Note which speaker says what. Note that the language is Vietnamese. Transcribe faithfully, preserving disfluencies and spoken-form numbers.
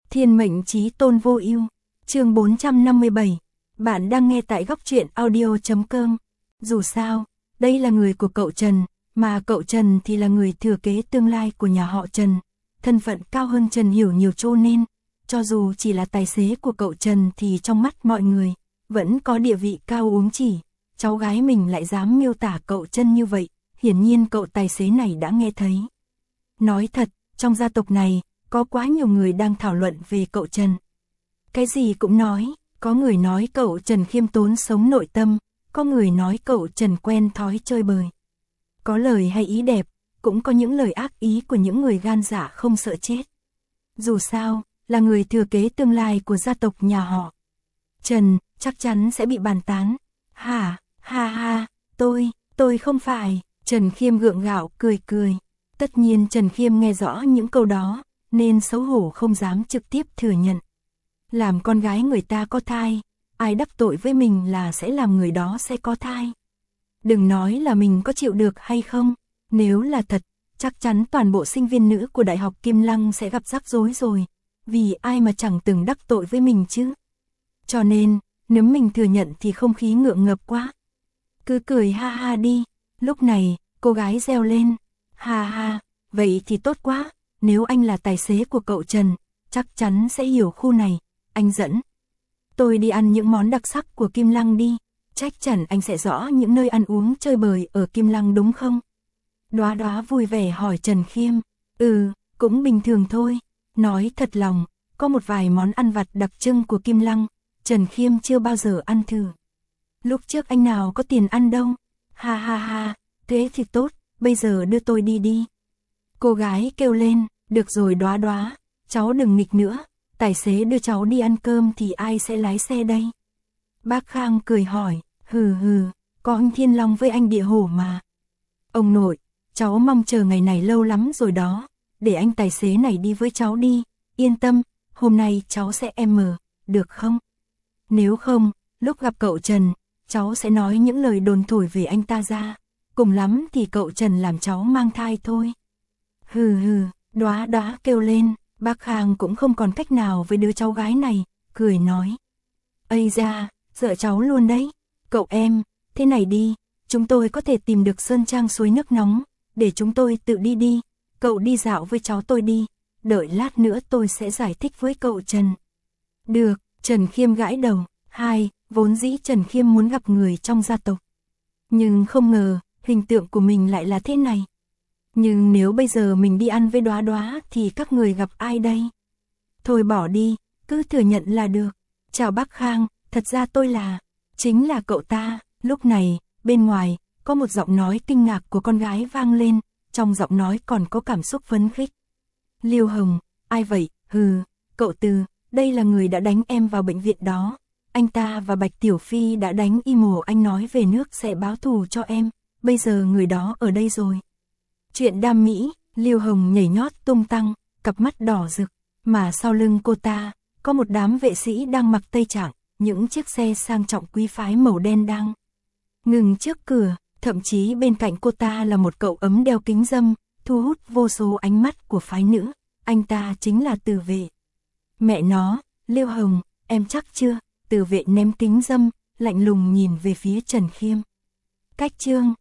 Speaker 1: Thiên mệnh chí tôn vô ưu. Chương bốn trăm năm mươi bảy. Bạn đang nghe tại góc truyện audio chấm com. Dù sao, đây là người của cậu Trần, mà cậu Trần thì là người thừa kế tương lai của nhà họ Trần. Thân phận cao hơn Trần Hiểu nhiều cho nên, cho dù chỉ là tài xế của cậu Trần thì trong mắt mọi người, vẫn có địa vị cao uống chỉ. Cháu gái mình lại dám miêu tả cậu Trần như vậy, hiển nhiên cậu tài xế này đã nghe thấy. Nói thật, trong gia tộc này, có quá nhiều người đang thảo luận về cậu Trần. Cái gì cũng nói, có người nói cậu Trần khiêm tốn sống nội tâm, có người nói cậu Trần quen thói chơi bời. Có lời hay ý đẹp, cũng có những lời ác ý của những người gan dạ không sợ chết. Dù sao, là người thừa kế tương lai của gia tộc nhà họ Trần, chắc chắn sẽ bị bàn tán. Hả, ha ha, tôi, tôi không phải. Trần Khiêm gượng gạo cười cười. Tất nhiên Trần Khiêm nghe rõ những câu đó, nên xấu hổ không dám trực tiếp thừa nhận. Làm con gái người ta có thai, ai đắc tội với mình là sẽ làm người đó sẽ có thai. Đừng nói là mình có chịu được hay không, nếu là thật, chắc chắn toàn bộ sinh viên nữ của Đại học Kim Lăng sẽ gặp rắc rối rồi, vì ai mà chẳng từng đắc tội với mình chứ. Cho nên, nếu mình thừa nhận thì không khí ngượng ngập quá. Cứ cười ha ha đi. Lúc này, cô gái reo lên. Ha ha, vậy thì tốt quá, nếu anh là tài xế của cậu Trần, chắc chắn sẽ hiểu khu này, anh dẫn tôi đi ăn những món đặc sắc của Kim Lăng đi, chắc chắn anh sẽ rõ những nơi ăn uống chơi bời ở Kim Lăng đúng không? Đóa Đóa vui vẻ hỏi Trần Khiêm. Ừ, cũng bình thường thôi, nói thật lòng, có một vài món ăn vặt đặc trưng của Kim Lăng, Trần Khiêm chưa bao giờ ăn thử. Lúc trước anh nào có tiền ăn đâu. Ha ha ha, thế thì tốt, bây giờ đưa tôi đi đi. Cô gái kêu lên. Được rồi Đóa Đóa, cháu đừng nghịch nữa, tài xế đưa cháu đi ăn cơm thì ai sẽ lái xe đây? Bác Khang cười hỏi. Hừ hừ, có anh Thiên Long với anh Địa Hổ mà. Ông nội, cháu mong chờ ngày này lâu lắm rồi đó, để anh tài xế này đi với cháu đi, yên tâm, hôm nay cháu sẽ em mờ, được không? Nếu không, lúc gặp cậu Trần, cháu sẽ nói những lời đồn thổi về anh ta ra, cùng lắm thì cậu Trần làm cháu mang thai thôi. Hừ hừ, Đóa Đóa kêu lên. Bác Khang cũng không còn cách nào với đứa cháu gái này, cười nói. Ây da, sợ cháu luôn đấy. Cậu em, thế này đi, chúng tôi có thể tìm được sơn trang suối nước nóng, để chúng tôi tự đi đi, cậu đi dạo với cháu tôi đi, đợi lát nữa tôi sẽ giải thích với cậu Trần. Được, Trần Khiêm gãi đầu. Hai, vốn dĩ Trần Khiêm muốn gặp người trong gia tộc, nhưng không ngờ, hình tượng của mình lại là thế này. Nhưng nếu bây giờ mình đi ăn với Đóa Đóa thì các người gặp ai đây? Thôi bỏ đi, cứ thừa nhận là được. Chào bác Khang, thật ra tôi là, chính là cậu ta. Lúc này, bên ngoài, có một giọng nói kinh ngạc của con gái vang lên, trong giọng nói còn có cảm xúc phấn khích. Liêu Hồng, ai vậy? Hừ, cậu Từ, đây là người đã đánh em vào bệnh viện đó. Anh ta và Bạch Tiểu Phi đã đánh y mồ anh nói về nước sẽ báo thù cho em, bây giờ người đó ở đây rồi. Chuyện đam mỹ, Liêu Hồng nhảy nhót tung tăng, cặp mắt đỏ rực, mà sau lưng cô ta, có một đám vệ sĩ đang mặc tây trạng, những chiếc xe sang trọng quý phái màu đen đang ngừng trước cửa, thậm chí bên cạnh cô ta là một cậu ấm đeo kính râm, thu hút vô số ánh mắt của phái nữ, anh ta chính là Từ Vệ. Mẹ nó, Liêu Hồng, em chắc chưa? Từ Vệ ném kính râm, lạnh lùng nhìn về phía Trần Khiêm. Cách chương